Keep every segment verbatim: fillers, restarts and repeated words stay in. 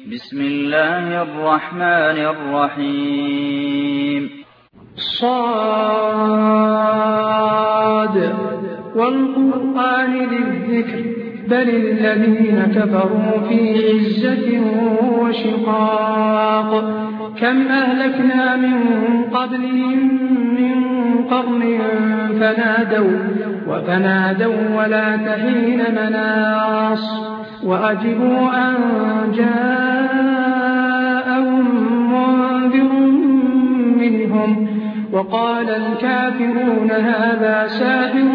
بسم الله الرحمن الرحيم. صاد والقرآن ذي الذكر بل الذين كفروا في عزة وشقاق كم أهلكنا من قبلهم من قرن فنادوا وفنادوا ولا تحين مناص وأجبوا أن جاءهم منذر منهم وقال الكافرون هذا ساحر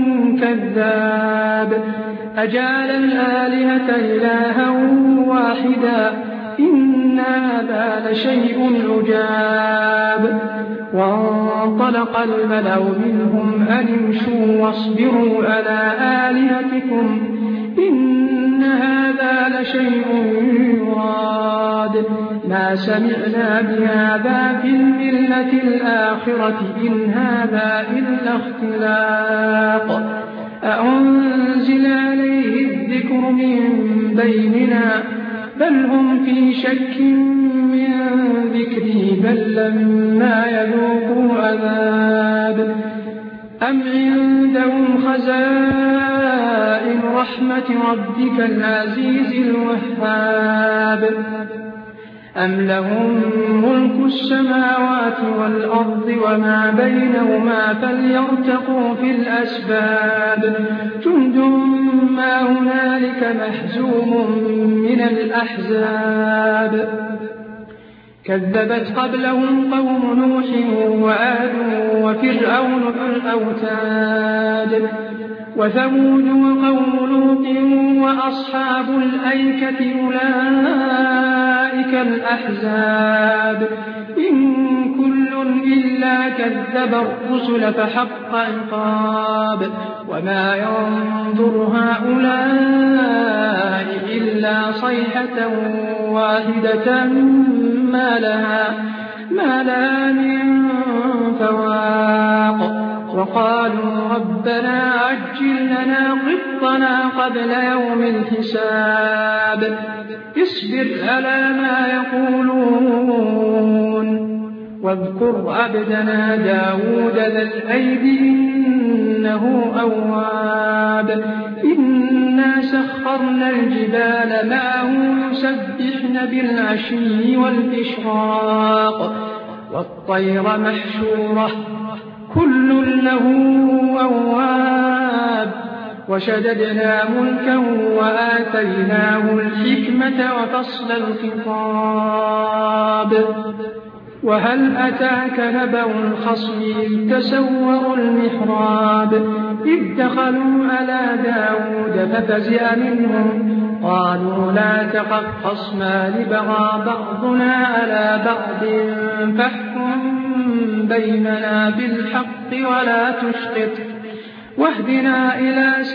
كذاب أجعل الآلهة إلها واحدا إن هذا لشيء عجاب وانطلق الملأ منهم أن امشوا واصبروا على آلهتكم إن هذا لشيء يراد ما سمعنا بهذا في الملة الآخرة إن هذا إلا اختلاق أأنزل عليه الذكر من بيننا بل هم في شك من ذكري بل لما يذوقوا عذاب أم عندهم خزائن رحمة ربك العزيز الوهاب أم لهم ملك السماوات والأرض وما بينهما فليرتقوا في الأسباب جند ما هنالك محزوم من الأحزاب كذبت قبلهم قوم نوح وعاد وفرعون ذو الأوتاد وثمود وقوم لوط وأصحاب الأيكة أولئك الأحزاب إن كل إلا كذب الرسل فحق عقاب وما ينظر هؤلاء إلا صيحة واحدة ما لها, ما لها من فواق وقالوا ربنا عجل لنا قطنا قبل يوم الحساب اصبر على ما يقولون واذكر عبدنا داود ذا الأيد إنه أواب إنا سخرنا الجبال معه يسبحن بالعشي والإشراق والطير محشورة كل له أواب وشددنا ملكا وآتيناه الحكمة وفصل الخطاب وهل أتاك نبأ الخصم إذ تسوروا المحراب إذ دخلوا على داود ففزع منهم قالوا لا تخف خصمان بغى بعضنا على بعض فاحكم بيننا بالحق ولا تشطط واهدنا إلى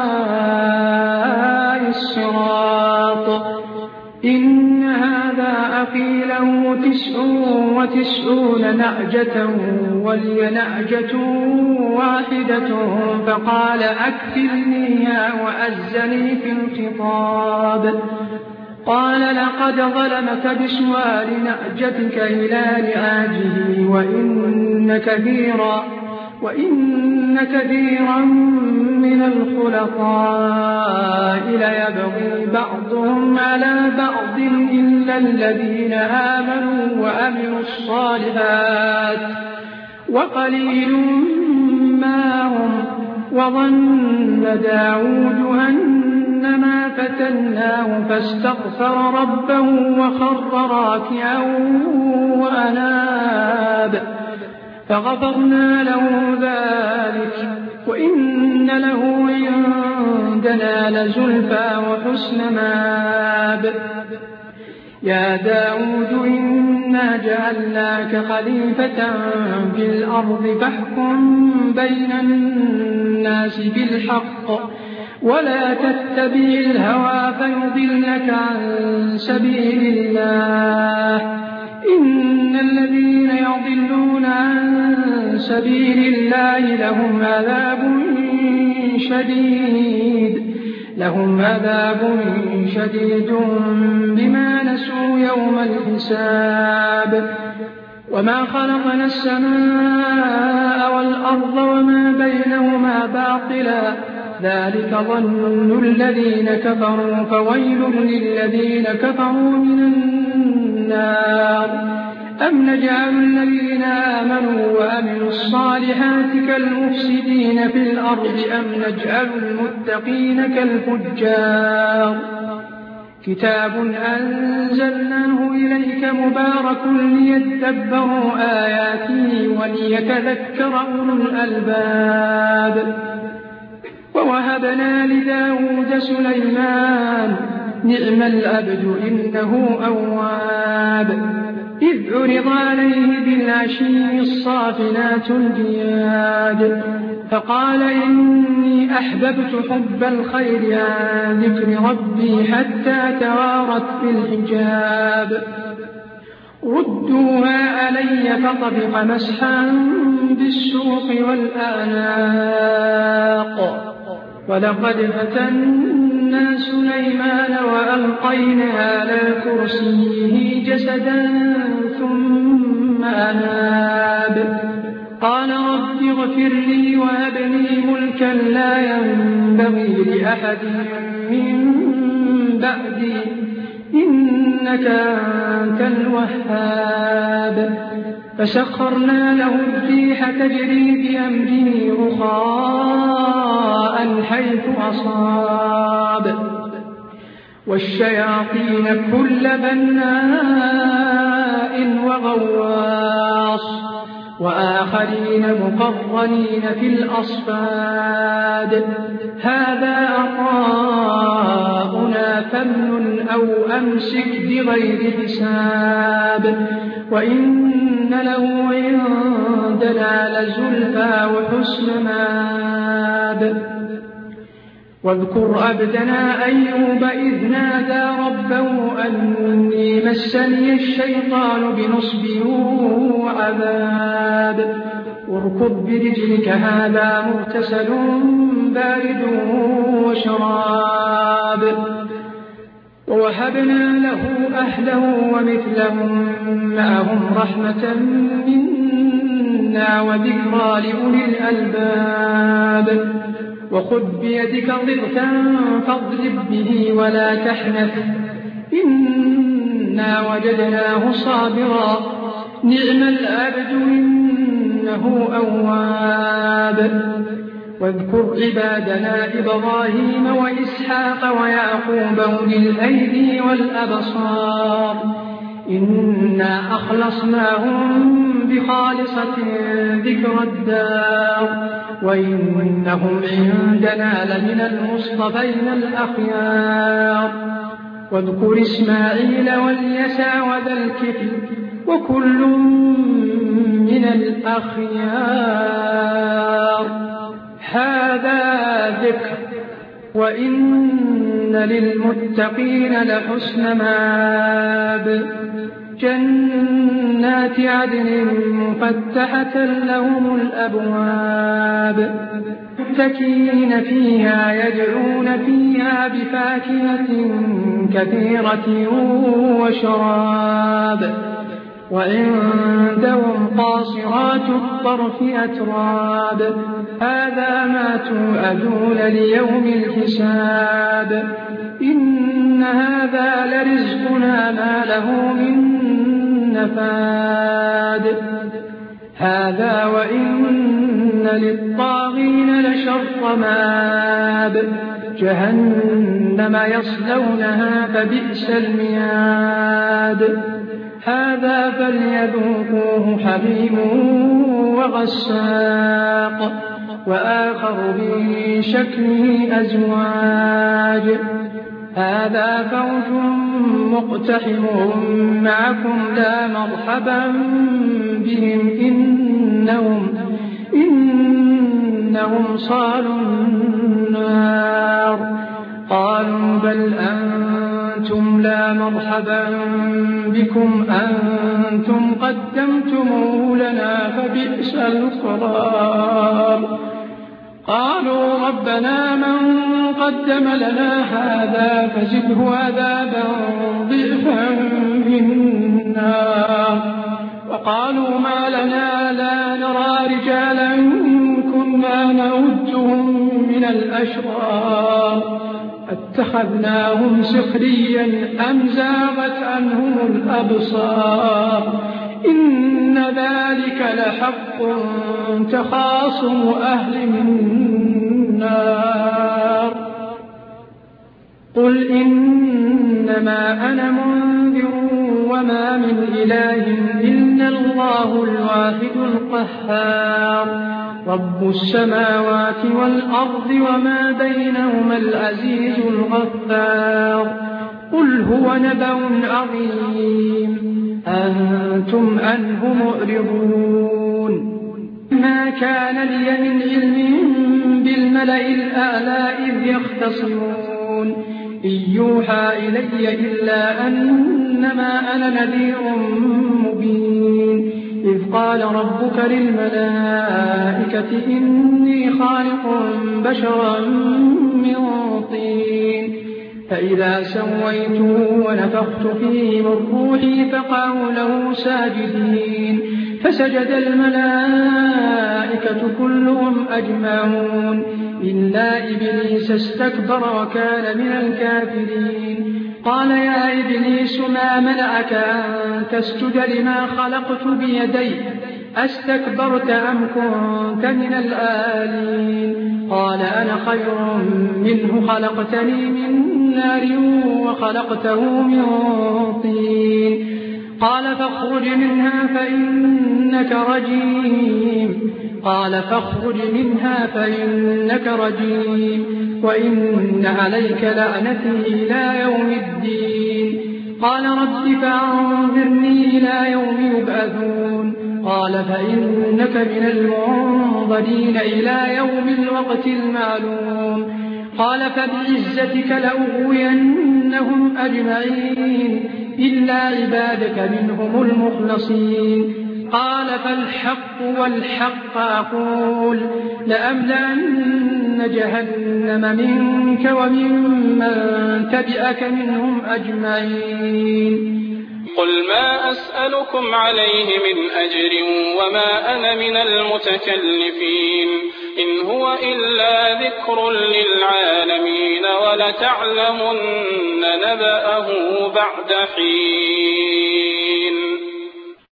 سواء الصراط إن هذا أخي له تسع وتسعون نعجة ولي نعجة واحدة فقال أكفلنيها وأزني في الخطاب قال لقد ظلمك بسؤال نعجتك إلى نعاجه وإن كثيرا وإن كثيرا من الخلطاء ليبغي بعضهم على بعض إلا الذين آمنوا وعملوا الصالحات وقليل ما هم وظن داود أنما فتناه فاستغفر ربه وخر راكعا وأناب فغفرنا له ذلك وإن له عندنا لزلفى وحسن مآب يا داود إنا جعلناك خليفة في الأرض فاحكم بين الناس بالحق ولا تتبع الهوى فيضلك عن سبيل الله إن الذين يضلون عن سبيل الله لهم عذاب شديد لهم عذاب شديد بما نسوا حساب وما خلقنا السماء والأرض وما بينهما باطلا ذلك ظن الذين كفروا فويل للذين كفروا من النار أم نجعل الذين آمنوا وأمنوا الصالحات كالمفسدين في الأرض أم نجعل المتقين كالفجار كتاب أنزلناه إليك مبارك ليدبروا آياته وليتذكر أولو الألباب ووهبنا لداود سليمان نعم العبد إنه أواب إذ عرض عليه بالعشي الصافنات الجياد فقال إني أحببت حب الخير عن ذكر ربي حتى توارت بالحجاب ردوها علي فطبق مسحا بالسوق والأعناق ولقد فتنا سليمان وألقينا على كرسيه جسدا ثم أناب قال رب اغفر لي وهب لي ملكا لا ينبغي لأحد من بعدي إنك أنت الوهاب فسخرنا له الريح تجري بأمره رخاء حيث أصاب والشياطين كل بناء وغواص وآخرين مقرنين في الأصفاد هذا عطاؤنا فامنن أو أمسك بغير حساب وإن له عندنا لزلفى وحسن مآب واذكر عبدنا أيوب إذ نادى ربه أني مسني الشيطان بنصب وعذاب واركض برجلك هذا مغتسل بارد وشراب ووهبنا له أهله ومثلهم معهم رحمة منا وذكرى لأولي الألباب وخذ بيدك ضغثا فاضرب به ولا تحنث إنا وجدناه صابرا نعم العبد إنه أواب واذكر عبادنا إبراهيم وإسحاق ويعقوب أولي الأيدي والأبصار إنا أخلصناهم بخالصة ذكر الدار وإنهم عندنا لمن المصطفين الأخيار واذكر إسماعيل واليسع وذا الكفل وكل من الأخيار هذا ذكر وإن للمتقين لحسن مآب جنات عدن مفتحة لهم الأبواب متكئين فيها يدعون فيها بفاكهة كثيرة وشراب وعندهم قاصرات الطرف أتراب هذا ما توعدون ليوم الحساب إن هذا لرزقنا ما له من نفاد هذا وإن للطاغين لشر مآب جهنم يصلونها فبئس المهاد هذا فليذوقوه حميم وغساق وآخر من شكله أزواج هذا فوج مقتحم معكم لا مرحبا بهم إنهم, إنهم صالوا النار قالوا بل أنتم لا مرحبا بكم أنتم قدمتموه لنا فبئس القرار قالوا ربنا من قدم لنا هذا فزده عذابا ضعفا في فقالوا ما لنا لا نرى رجالا كنا نعدهم من الأشرار اتخذناهم سخريا أم زاغت عنهم الأبصار إن ذلك لحق تخاصم أهل النار قل إنما أنا منذر وما من إله إلا الله الواحد القهار رب السماوات والأرض وما بينهما العزيز الغفار قل هو نبأ عظيم أنتم عنه معرضون ما كان لي من علم بالملأ الأعلى إذ يختصمون إن يوحى إلي إلا أنما أنا نذير مبين إذ قال ربك للملائكة إني خالق بشرا من طين فإذا سويته ونفخت فيه من روحي فقعوا له ساجدين فسجد الملائكة كلهم أجمعون إلا إبليس استكبر وكان من الكافرين قال يا إبليس ما منعك أن تسجد لما خلقت بيدي أستكبرت أم كنت من العالين قال أنا خير منه خلقتني من نار وخلقته من طين قال فاخرج منها فإنك رجيم قال فاخرج منها فإنك رجيم وإن عليك لعنتي إلى يوم الدين قال رب فأنظرني إلى يوم يبعثون قال فإنك من المنظرين إلى يوم الوقت المعلوم قال فبعزتك لأغوينهم أجمعين إلا عبادك منهم المخلصين قال فالحق والحق أقول لأملأن جهنم منك وممن تبعك منهم أجمعين قل ما أسألكم عليه من أجر وما أنا من المتكلفين إن هو إلا ذكر للعالمين ولتعلمن نبأه بعد حين